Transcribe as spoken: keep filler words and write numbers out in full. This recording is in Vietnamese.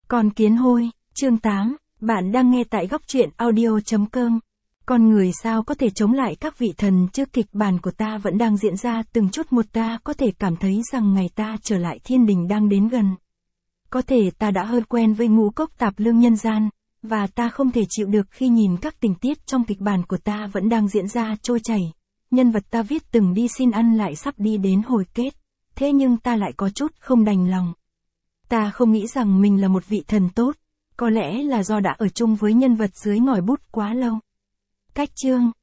Con kiến hôi, chương tám, bạn đang nghe tại góc truyện audio.com. Con người sao có thể chống lại các vị thần chứ? Kịch bản của ta vẫn đang diễn ra từng chút một. Ta có thể cảm thấy rằng ngày ta trở lại thiên đình đang đến gần. Có thể ta đã hơi quen với ngũ cốc tạp lương nhân gian, và ta không thể chịu được khi nhìn các tình tiết trong kịch bản của ta vẫn đang diễn ra trôi chảy. Nhân vật ta viết từng đi xin ăn lại sắp đi đến hồi kết, thế nhưng ta lại có chút không đành lòng. Ta không nghĩ rằng mình là một vị thần tốt, có lẽ là do đã ở chung với nhân vật dưới ngòi bút quá lâu. Cách chương,